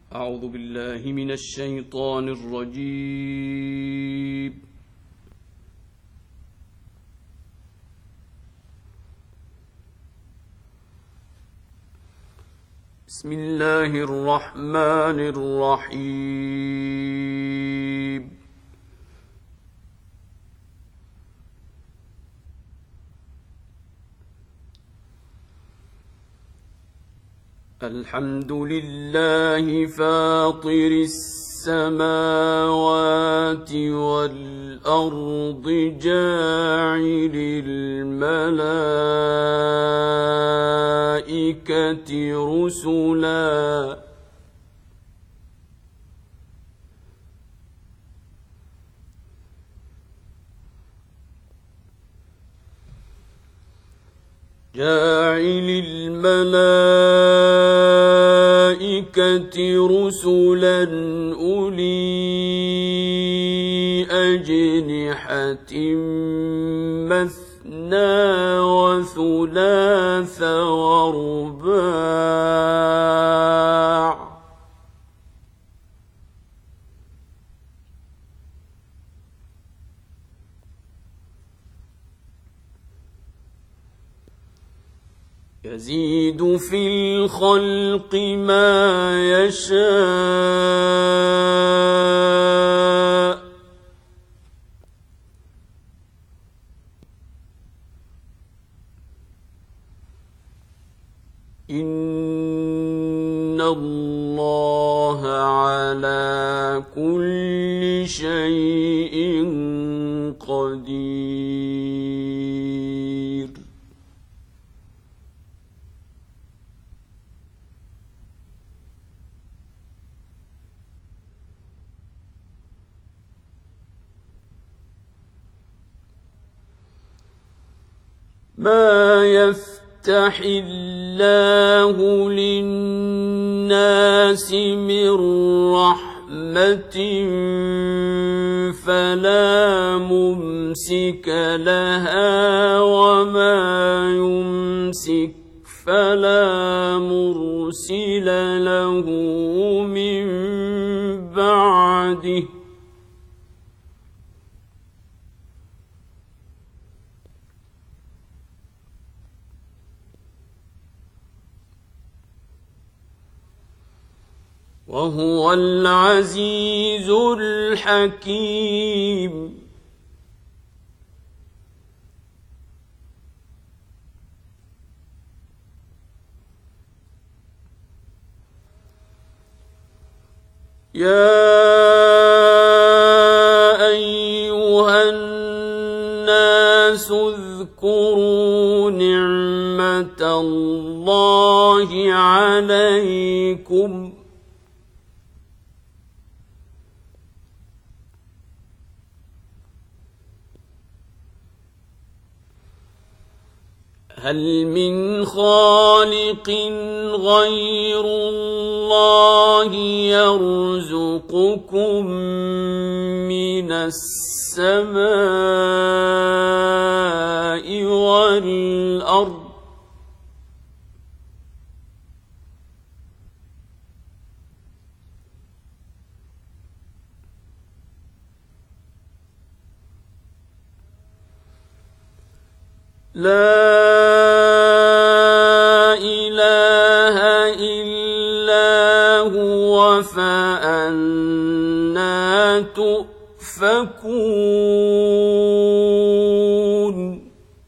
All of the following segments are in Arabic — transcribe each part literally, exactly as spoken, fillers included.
أعوذ بالله من الشيطان الرجيم. بسم الله الرحمن الرحيم. الحمد لله فاطر السماوات والأرض جاعل الملائكة رسلا جاعل الملائكة رسلا أولي أجنحة مثنى وثلاث ورباع يزيد في الخلق ما يشاء إن الله على كل شيء قدير. ما يفتح الله للناس من رحمة فلا ممسك لها وما يمسك فلا مرسل له من بعده. وهو العزيز الحكيم. يا أيها الناس اذكروا نعمة الله عليكم هل من خالق غير الله يرزقكم من السماء والأرض لا إله إلا هو فأنى تؤفكون.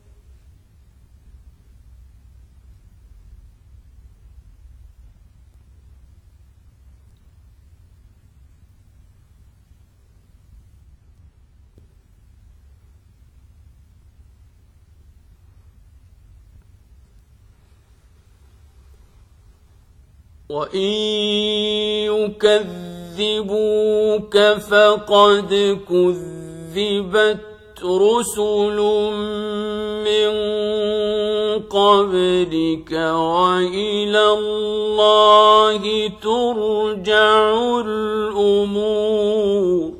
وإن يكذبوك فقد كذبت رسل من قبلك وإلى الله ترجع الأمور.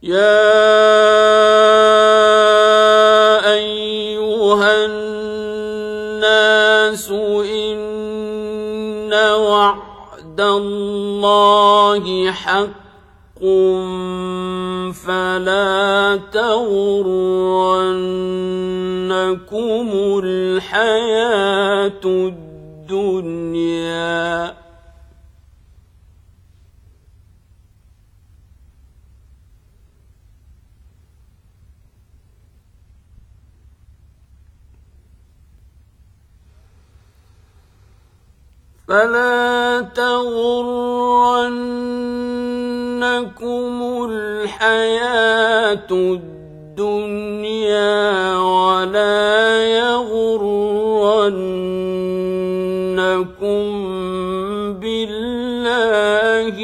يا أيها الناس إن وعد الله حق فلا تغرنكم الحياة الدنيا فلا تغرنكم الحياة الدنيا ولا يغرنكم بالله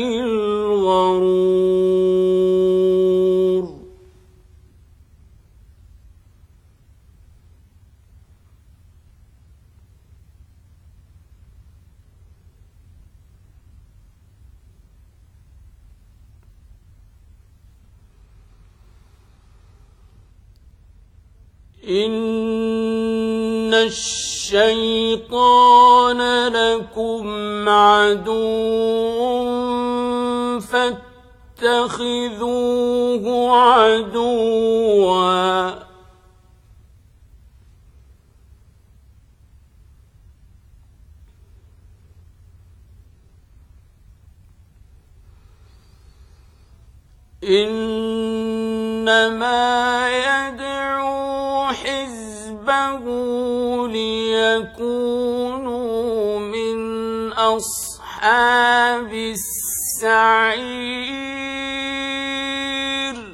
الغرور إن الشيطان لكم عدو فاتخذوه عدوا إنما يدعو حزبه ليكونوا من أصحاب السعير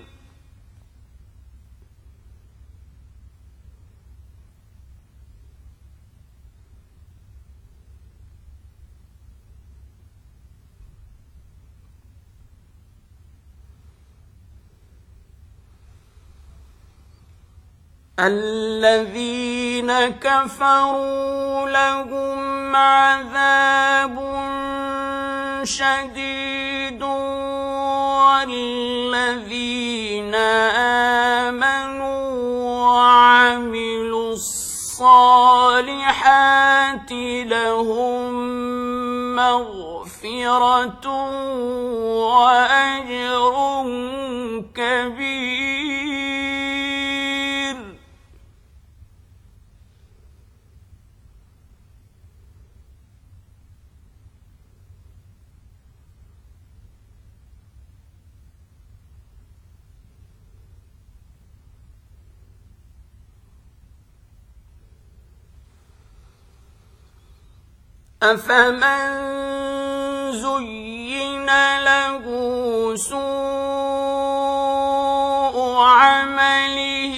الذين كفروا لهم عذاب شديد والذين آمنوا وعملوا الصالحات لهم مغفرة وأجر كبير أفمن زين له سوء عمله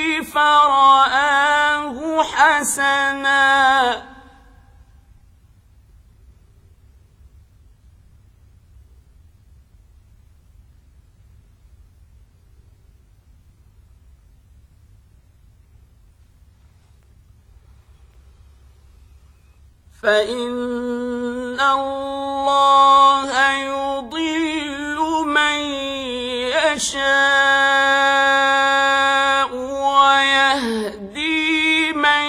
فرآه حسنا فإن الله يضل من يشاء ويهدي من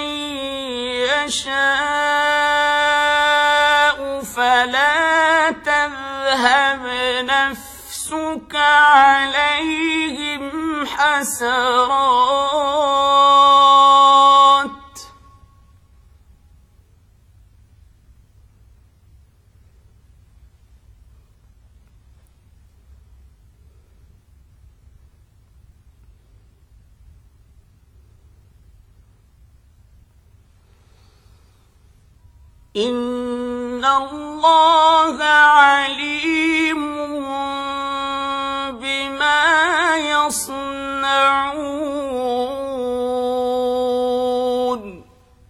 يشاء فلا تذهب نفسك عليهم حسرات إن الله عليم بما يصنعون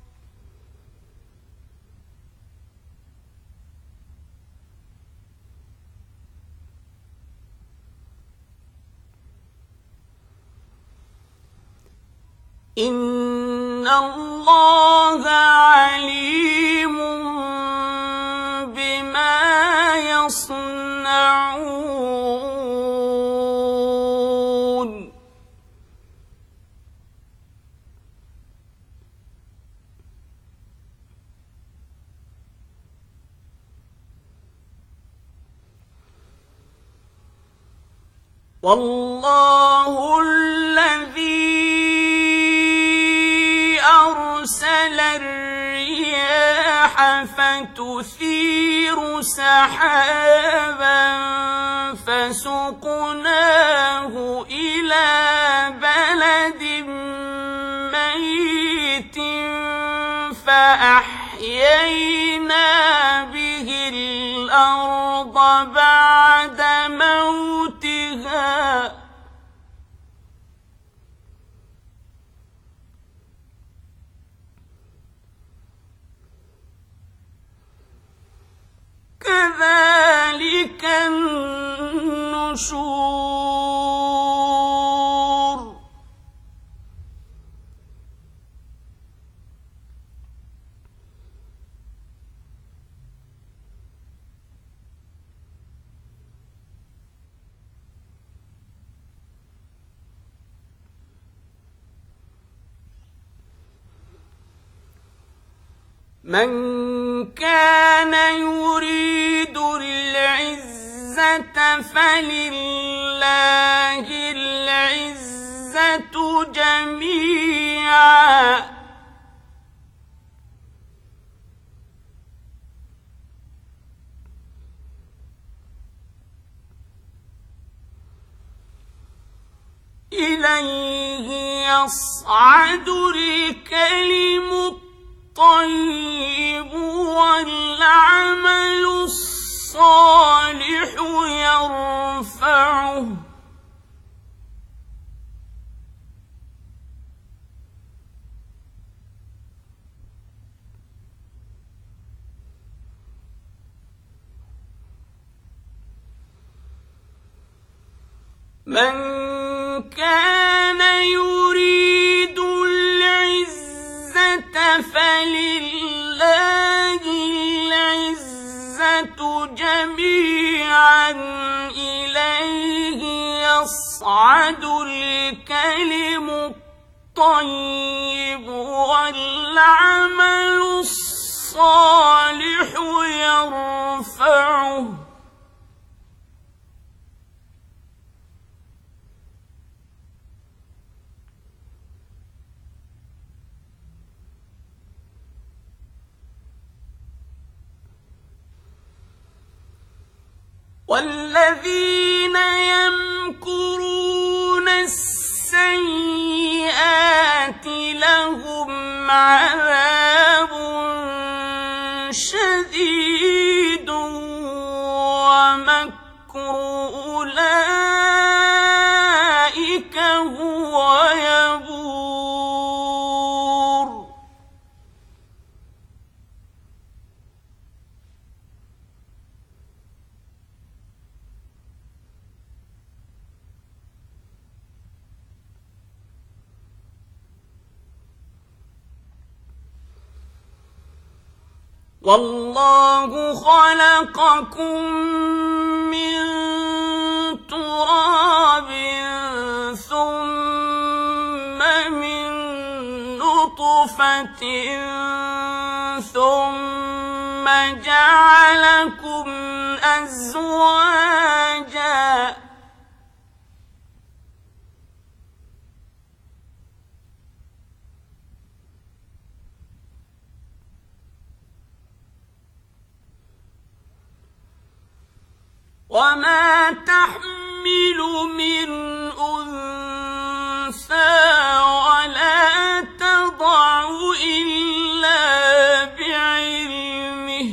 إن الله عليم بما يصنعون والله الذي أرسل الرياح فتثير سحابا فسقناه إلى بلد ميت فأحيينا به الأرض بعد موتها كذلك النشور من كان يريد العزة فلله العزة جميعا إليه يصعد الكلم الطيب والعمل الصالح يرفعه من كان يريد العزة فلله العزة جميعا إليه يصعد الكلم الطيب والعمل الصالح يرفعه والذين يمكرون السيئات لهم عذاب شديد ومكر أولئك هو يبور والله خلقكم من تراب ثم من نطفة ثم جعلكم أزواجا وما تحمل من أنثى ولا تضع إلا بعلمه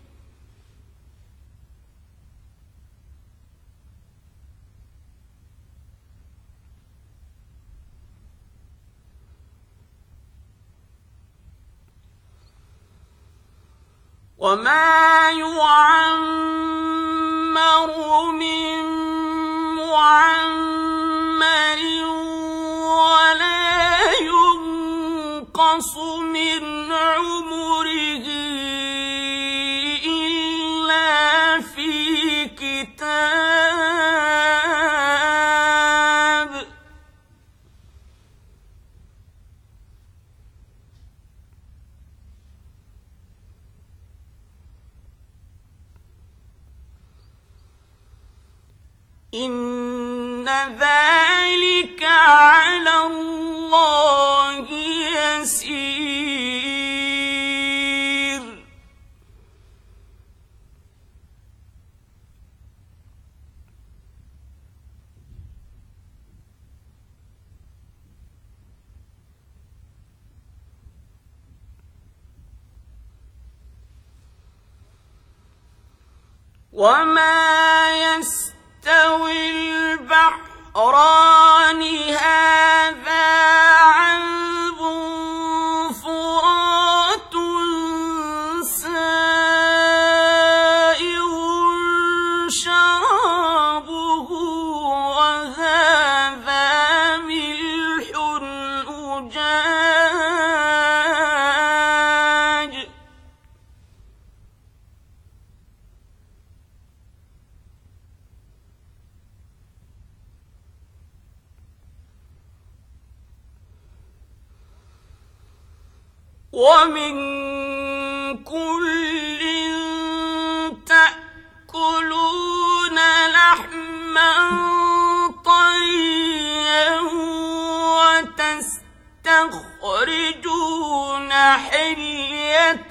وما يعمر من معمر ولا ينقص من عمره إلا في كتاب إن إن ذلك على الله يسير. وما يستوي البحران هذا عذب فرات سائغ شرابه وهذا ملح أجاج. ومن كل تأكلون لحما طريا وتستخرجون حلية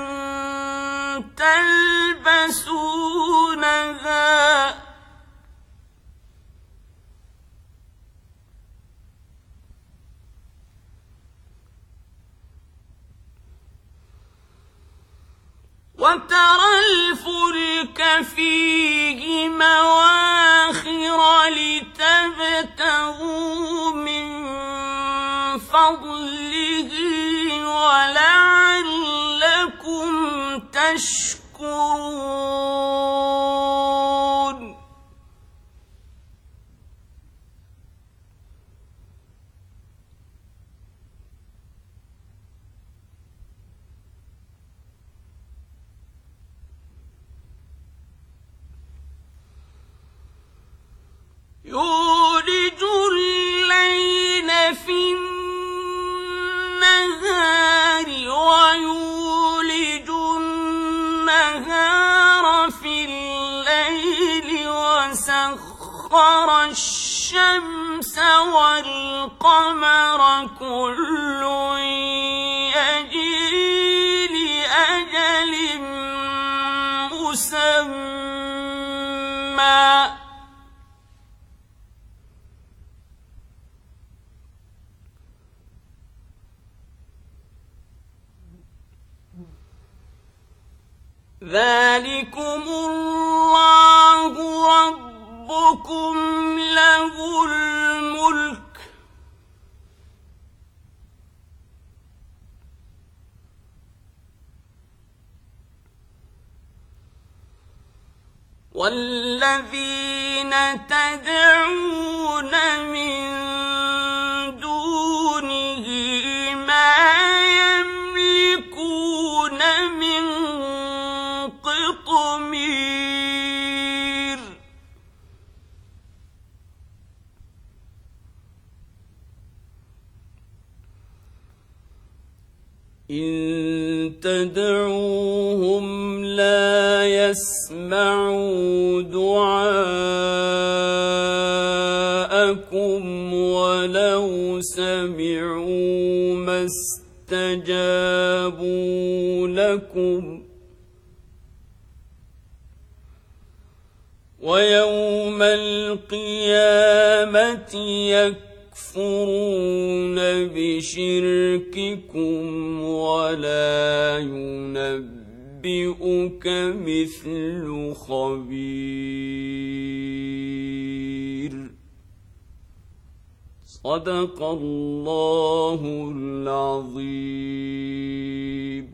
تلبسونها وترى الفلك فيه مواخر لتبتغوا من فضله ولعلكم تشكرون. يولج الليل في النهار ويولج النهار في الليل وسخر الشمس والقمر كل يجري لأجل مسمى ذلكم الله ربكم له الملك والذين تدعون من دونه ما يملكون من قطمير. إن تدعوهم لا يسمعوا دعاءكم ولو سمعوا ما استجابوا لكم ويوم القيامة يكفرون بشرككم ولا ينبئك مثل خبير. صدق الله العظيم.